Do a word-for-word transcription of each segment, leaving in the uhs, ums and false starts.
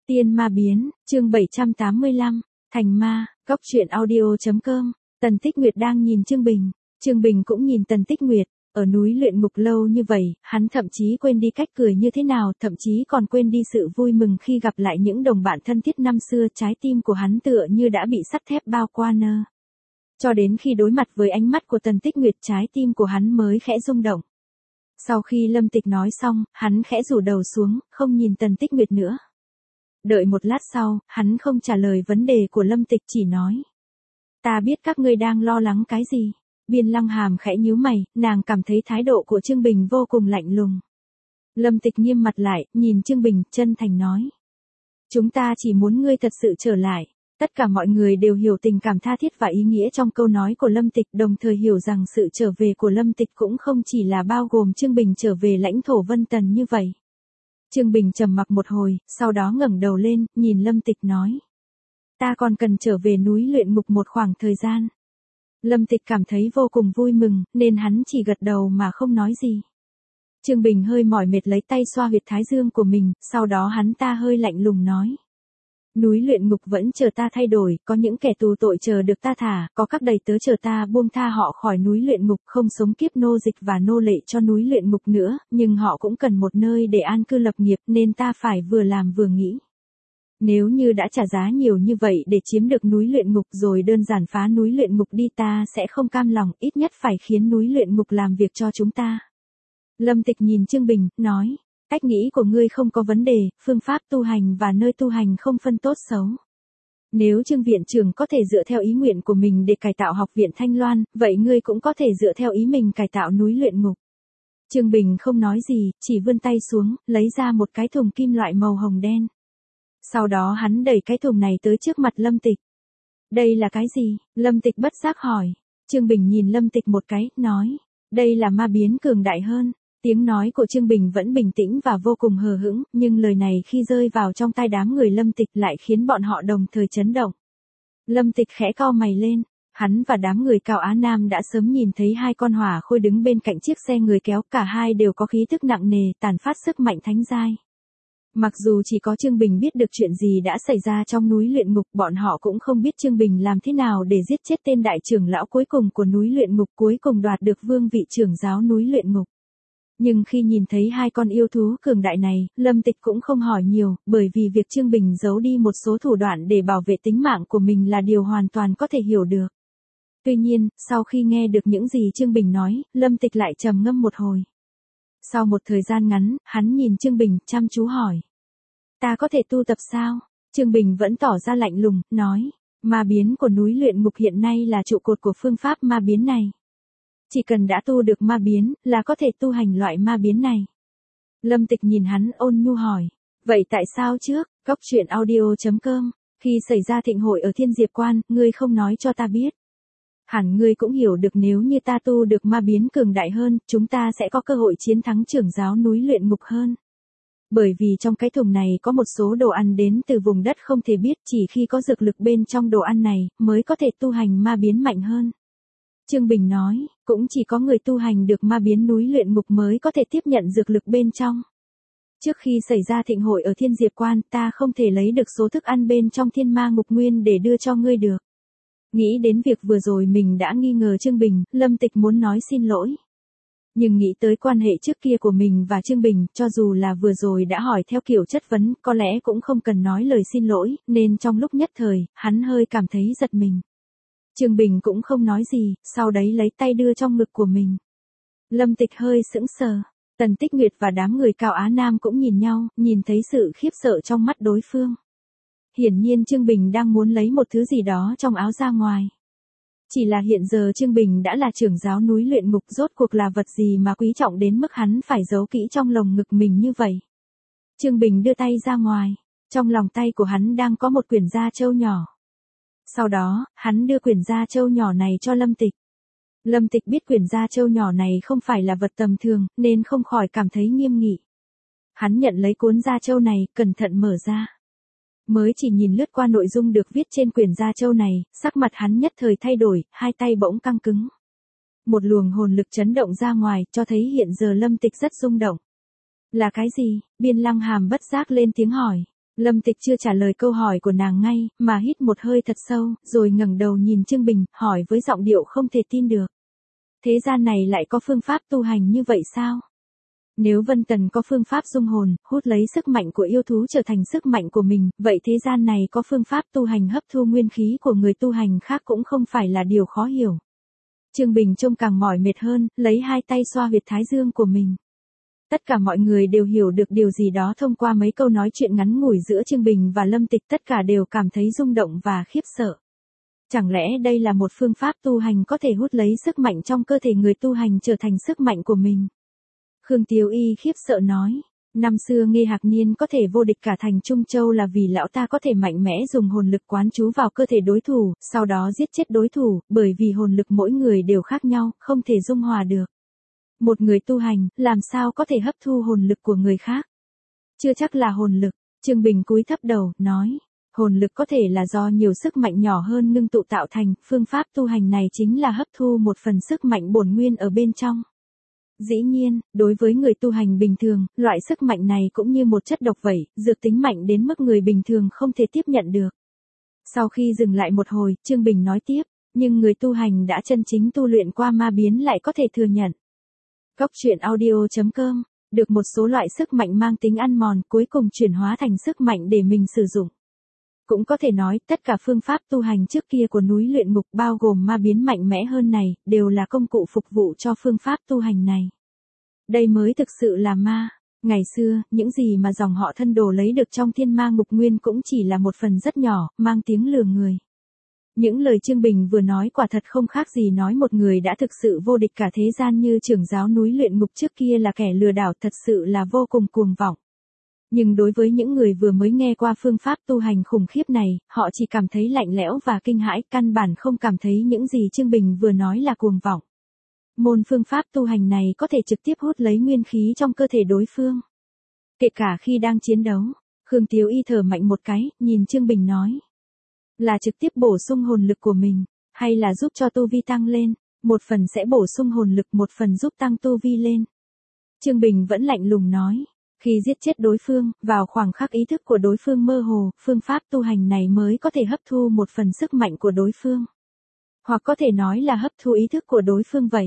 Tiên ma biến, chương bảy trăm tám mươi lăm, thành ma, góc truyện audio chấm com. Tần Tích Nguyệt đang nhìn Trương Bình, Trương Bình cũng nhìn Tần Tích Nguyệt, ở núi luyện ngục lâu như vậy, hắn thậm chí quên đi cách cười như thế nào, thậm chí còn quên đi sự vui mừng khi gặp lại những đồng bạn thân thiết năm xưa, trái tim của hắn tựa như đã bị sắt thép bao qua nơ. Cho đến khi đối mặt với ánh mắt của Tần Tích Nguyệt, trái tim của hắn mới khẽ rung động. Sau khi Lâm Tịch nói xong, hắn khẽ rủ đầu xuống, không nhìn Tần Tích Nguyệt nữa. Đợi một lát sau, hắn không trả lời vấn đề của Lâm Tịch, chỉ nói: Ta biết các ngươi đang lo lắng cái gì. Biên Lăng Hàm khẽ nhíu mày, nàng cảm thấy thái độ của Trương Bình vô cùng lạnh lùng. Lâm Tịch nghiêm mặt lại, nhìn Trương Bình, chân thành nói: Chúng ta chỉ muốn ngươi thật sự trở lại. Tất cả mọi người đều hiểu tình cảm tha thiết và ý nghĩa trong câu nói của Lâm Tịch, đồng thời hiểu rằng sự trở về của Lâm Tịch cũng không chỉ là bao gồm Trương Bình trở về lãnh thổ Vân Tần như vậy. Trương Bình trầm mặc một hồi, sau đó ngẩng đầu lên, nhìn Lâm Tịch nói: Ta còn cần trở về núi luyện ngục một khoảng thời gian. Lâm Tịch cảm thấy vô cùng vui mừng, nên hắn chỉ gật đầu mà không nói gì. Trương Bình hơi mỏi mệt lấy tay xoa huyệt thái dương của mình, sau đó hắn ta hơi lạnh lùng nói: Núi luyện ngục vẫn chờ ta thay đổi, có những kẻ tù tội chờ được ta thả, có các đầy tớ chờ ta buông tha họ khỏi núi luyện ngục, không sống kiếp nô dịch và nô lệ cho núi luyện ngục nữa, nhưng họ cũng cần một nơi để an cư lập nghiệp, nên ta phải vừa làm vừa nghĩ. Nếu như đã trả giá nhiều như vậy để chiếm được núi luyện ngục rồi đơn giản phá núi luyện ngục đi, ta sẽ không cam lòng, ít nhất phải khiến núi luyện ngục làm việc cho chúng ta. Lâm Tịch nhìn Trương Bình, nói: Cách nghĩ của ngươi không có vấn đề, phương pháp tu hành và nơi tu hành không phân tốt xấu. Nếu Trương viện trưởng có thể dựa theo ý nguyện của mình để cải tạo học viện Thanh Loan, vậy ngươi cũng có thể dựa theo ý mình cải tạo núi luyện ngục. Trương Bình không nói gì, chỉ vươn tay xuống, lấy ra một cái thùng kim loại màu hồng đen. Sau đó hắn đẩy cái thùng này tới trước mặt Lâm Tịch. Đây là cái gì? Lâm Tịch bất giác hỏi. Trương Bình nhìn Lâm Tịch một cái, nói: Đây là ma biến cường đại hơn. Tiếng nói của Trương Bình vẫn bình tĩnh và vô cùng hờ hững, nhưng lời này khi rơi vào trong tai đám người Lâm Tịch lại khiến bọn họ đồng thời chấn động. Lâm Tịch khẽ cau mày lên, hắn và đám người Cao Á Nam đã sớm nhìn thấy hai con hỏa khôi đứng bên cạnh chiếc xe người kéo, cả hai đều có khí tức nặng nề, tản phát sức mạnh thánh giai. Mặc dù chỉ có Trương Bình biết được chuyện gì đã xảy ra trong núi luyện ngục, bọn họ cũng không biết Trương Bình làm thế nào để giết chết tên đại trưởng lão cuối cùng của núi luyện ngục, cuối cùng đoạt được vương vị trưởng giáo núi luyện ngục. Nhưng khi nhìn thấy hai con yêu thú cường đại này, Lâm Tịch cũng không hỏi nhiều, bởi vì việc Trương Bình giấu đi một số thủ đoạn để bảo vệ tính mạng của mình là điều hoàn toàn có thể hiểu được. Tuy nhiên, sau khi nghe được những gì Trương Bình nói, Lâm Tịch lại trầm ngâm một hồi. Sau một thời gian ngắn, hắn nhìn Trương Bình, chăm chú hỏi: Ta có thể tu tập sao? Trương Bình vẫn tỏ ra lạnh lùng, nói: Ma biến của núi luyện ngục hiện nay là trụ cột của phương pháp ma biến này. Chỉ cần đã tu được ma biến, là có thể tu hành loại ma biến này. Lâm Tịch nhìn hắn ôn nhu hỏi: Vậy tại sao trước, góc truyện audio chấm com, khi xảy ra thịnh hội ở Thiên Diệp Quan, ngươi không nói cho ta biết? Hẳn ngươi cũng hiểu được nếu như ta tu được ma biến cường đại hơn, chúng ta sẽ có cơ hội chiến thắng trưởng giáo núi luyện ngục hơn. Bởi vì trong cái thùng này có một số đồ ăn đến từ vùng đất không thể biết, chỉ khi có dược lực bên trong đồ ăn này, mới có thể tu hành ma biến mạnh hơn. Trương Bình nói: Cũng chỉ có người tu hành được ma biến núi luyện ngục mới có thể tiếp nhận dược lực bên trong. Trước khi xảy ra thịnh hội ở Thiên Diệp Quan, ta không thể lấy được số thức ăn bên trong thiên ma ngục nguyên để đưa cho ngươi được. Nghĩ đến việc vừa rồi mình đã nghi ngờ Trương Bình, Lâm Tịch muốn nói xin lỗi. Nhưng nghĩ tới quan hệ trước kia của mình và Trương Bình, cho dù là vừa rồi đã hỏi theo kiểu chất vấn, có lẽ cũng không cần nói lời xin lỗi, nên trong lúc nhất thời, hắn hơi cảm thấy giật mình. Trương Bình cũng không nói gì, sau đấy lấy tay đưa trong ngực của mình. Lâm Tịch hơi sững sờ, Tần Tích Nguyệt và đám người Cao Á Nam cũng nhìn nhau, nhìn thấy sự khiếp sợ trong mắt đối phương. Hiển nhiên Trương Bình đang muốn lấy một thứ gì đó trong áo ra ngoài. Chỉ là hiện giờ Trương Bình đã là trưởng giáo núi luyện ngục, rốt cuộc là vật gì mà quý trọng đến mức hắn phải giấu kỹ trong lồng ngực mình như vậy. Trương Bình đưa tay ra ngoài, trong lòng tay của hắn đang có một quyển gia châu nhỏ. Sau đó, hắn đưa quyển gia châu nhỏ này cho Lâm Tịch. Lâm Tịch biết quyển gia châu nhỏ này không phải là vật tầm thường, nên không khỏi cảm thấy nghiêm nghị. Hắn nhận lấy cuốn gia châu này, cẩn thận mở ra. Mới chỉ nhìn lướt qua nội dung được viết trên quyển gia châu này, sắc mặt hắn nhất thời thay đổi, hai tay bỗng căng cứng. Một luồng hồn lực chấn động ra ngoài, cho thấy hiện giờ Lâm Tịch rất rung động. Là cái gì? Biên Lăng Hàm bất giác lên tiếng hỏi. Lâm Tịch chưa trả lời câu hỏi của nàng ngay, mà hít một hơi thật sâu, rồi ngẩng đầu nhìn Chương Bình, hỏi với giọng điệu không thể tin được. Thế gian này lại có phương pháp tu hành như vậy sao? Nếu Vân Tần có phương pháp dung hồn, hút lấy sức mạnh của yêu thú trở thành sức mạnh của mình, vậy thế gian này có phương pháp tu hành hấp thu nguyên khí của người tu hành khác cũng không phải là điều khó hiểu. Chương Bình trông càng mỏi mệt hơn, lấy hai tay xoa huyệt thái dương của mình. Tất cả mọi người đều hiểu được điều gì đó thông qua mấy câu nói chuyện ngắn ngủi giữa Chương Bình và Lâm Tịch, tất cả đều cảm thấy rung động và khiếp sợ. Chẳng lẽ đây là một phương pháp tu hành có thể hút lấy sức mạnh trong cơ thể người tu hành trở thành sức mạnh của mình? Khương Tiếu Y khiếp sợ nói, năm xưa Nghê Hạc Niên có thể vô địch cả thành Trung Châu là vì lão ta có thể mạnh mẽ dùng hồn lực quán trú vào cơ thể đối thủ, sau đó giết chết đối thủ, bởi vì hồn lực mỗi người đều khác nhau, không thể dung hòa được. Một người tu hành, làm sao có thể hấp thu hồn lực của người khác? Chưa chắc là hồn lực. Chương Bình cúi thấp đầu, nói, hồn lực có thể là do nhiều sức mạnh nhỏ hơn ngưng tụ tạo thành, phương pháp tu hành này chính là hấp thu một phần sức mạnh bổn nguyên ở bên trong. Dĩ nhiên, đối với người tu hành bình thường, loại sức mạnh này cũng như một chất độc vậy, dược tính mạnh đến mức người bình thường không thể tiếp nhận được. Sau khi dừng lại một hồi, Chương Bình nói tiếp, nhưng người tu hành đã chân chính tu luyện qua ma biến lại có thể thừa nhận. Góc truyện audio chấm com, được một số loại sức mạnh mang tính ăn mòn cuối cùng chuyển hóa thành sức mạnh để mình sử dụng. Cũng có thể nói, tất cả phương pháp tu hành trước kia của núi luyện ngục bao gồm ma biến mạnh mẽ hơn này, đều là công cụ phục vụ cho phương pháp tu hành này. Đây mới thực sự là ma. Ngày xưa, những gì mà dòng họ Thân Đồ lấy được trong thiên ma ngục nguyên cũng chỉ là một phần rất nhỏ, mang tiếng lừa người. Những lời Chương Bình vừa nói quả thật không khác gì nói một người đã thực sự vô địch cả thế gian như trưởng giáo núi luyện ngục trước kia là kẻ lừa đảo, thật sự là vô cùng cuồng vọng. Nhưng đối với những người vừa mới nghe qua phương pháp tu hành khủng khiếp này, họ chỉ cảm thấy lạnh lẽo và kinh hãi, căn bản không cảm thấy những gì Chương Bình vừa nói là cuồng vọng. Môn phương pháp tu hành này có thể trực tiếp hút lấy nguyên khí trong cơ thể đối phương. Kể cả khi đang chiến đấu, Khương Tiếu Y thở mạnh một cái, nhìn Chương Bình nói. Là trực tiếp bổ sung hồn lực của mình, hay là giúp cho tu vi tăng lên, một phần sẽ bổ sung hồn lực, một phần giúp tăng tu vi lên. Chương Bình vẫn lạnh lùng nói. Khi giết chết đối phương, vào khoảng khắc ý thức của đối phương mơ hồ, phương pháp tu hành này mới có thể hấp thu một phần sức mạnh của đối phương. Hoặc có thể nói là hấp thu ý thức của đối phương vậy.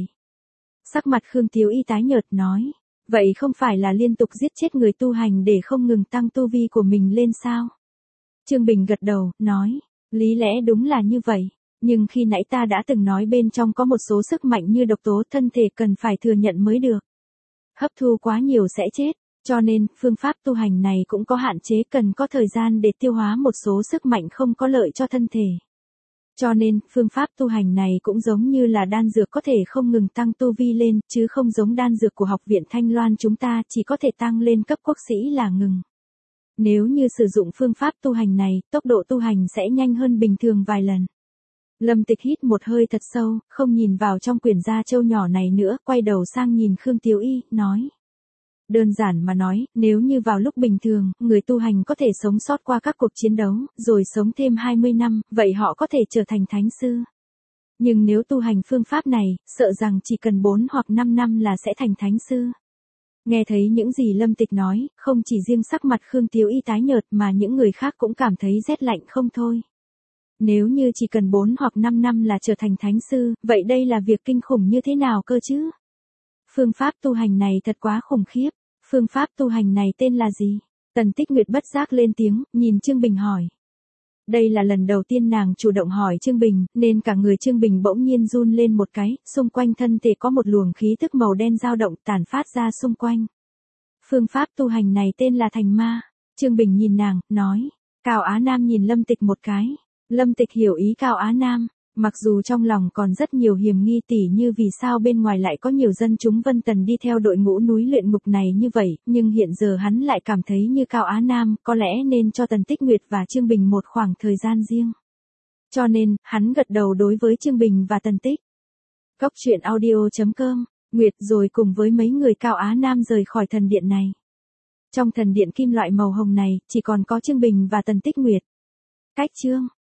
Sắc mặt Khương Tiếu Y tái nhợt nói, vậy không phải là liên tục giết chết người tu hành để không ngừng tăng tu vi của mình lên sao? Chương Bình gật đầu, nói, lý lẽ đúng là như vậy, nhưng khi nãy ta đã từng nói bên trong có một số sức mạnh như độc tố thân thể cần phải thừa nhận mới được. Hấp thu quá nhiều sẽ chết. Cho nên, phương pháp tu hành này cũng có hạn chế, cần có thời gian để tiêu hóa một số sức mạnh không có lợi cho thân thể. Cho nên, phương pháp tu hành này cũng giống như là đan dược có thể không ngừng tăng tu vi lên, chứ không giống đan dược của học viện Thanh Loan chúng ta chỉ có thể tăng lên cấp quốc sĩ là ngừng. Nếu như sử dụng phương pháp tu hành này, tốc độ tu hành sẽ nhanh hơn bình thường vài lần. Lâm Tịch hít một hơi thật sâu, không nhìn vào trong quyển gia châu nhỏ này nữa, quay đầu sang nhìn Khương Tiếu Y, nói. Đơn giản mà nói, nếu như vào lúc bình thường, người tu hành có thể sống sót qua các cuộc chiến đấu, rồi sống thêm hai mươi năm, vậy họ có thể trở thành thánh sư. Nhưng nếu tu hành phương pháp này, sợ rằng chỉ cần bốn hoặc năm năm là sẽ thành thánh sư. Nghe thấy những gì Lâm Tịch nói, không chỉ riêng sắc mặt Khương Tiếu Y tái nhợt mà những người khác cũng cảm thấy rét lạnh không thôi. Nếu như chỉ cần bốn hoặc năm năm là trở thành thánh sư, vậy đây là việc kinh khủng như thế nào cơ chứ? Phương pháp tu hành này thật quá khủng khiếp. Phương pháp tu hành này tên là gì? Tần Tích Nguyệt bất giác lên tiếng, nhìn Chương Bình hỏi. Đây là lần đầu tiên nàng chủ động hỏi Chương Bình, nên cả người Chương Bình bỗng nhiên run lên một cái, xung quanh thân thể có một luồng khí tức màu đen dao động tản phát ra xung quanh. Phương pháp tu hành này tên là thành ma. Chương Bình nhìn nàng, nói. Cao Á Nam nhìn Lâm Tịch một cái. Lâm Tịch hiểu ý Cao Á Nam. Mặc dù trong lòng còn rất nhiều hiềm nghi tỉ như vì sao bên ngoài lại có nhiều dân chúng Vân Tần đi theo đội ngũ núi luyện ngục này như vậy, nhưng hiện giờ hắn lại cảm thấy như Cao Á Nam, có lẽ nên cho Tần Tích Nguyệt và Chương Bình một khoảng thời gian riêng. Cho nên, hắn gật đầu đối với Chương Bình và Tần Tích. Góc truyện audio chấm com, Nguyệt rồi cùng với mấy người Cao Á Nam rời khỏi thần điện này. Trong thần điện kim loại màu hồng này, chỉ còn có Chương Bình và Tần Tích Nguyệt. Cách chương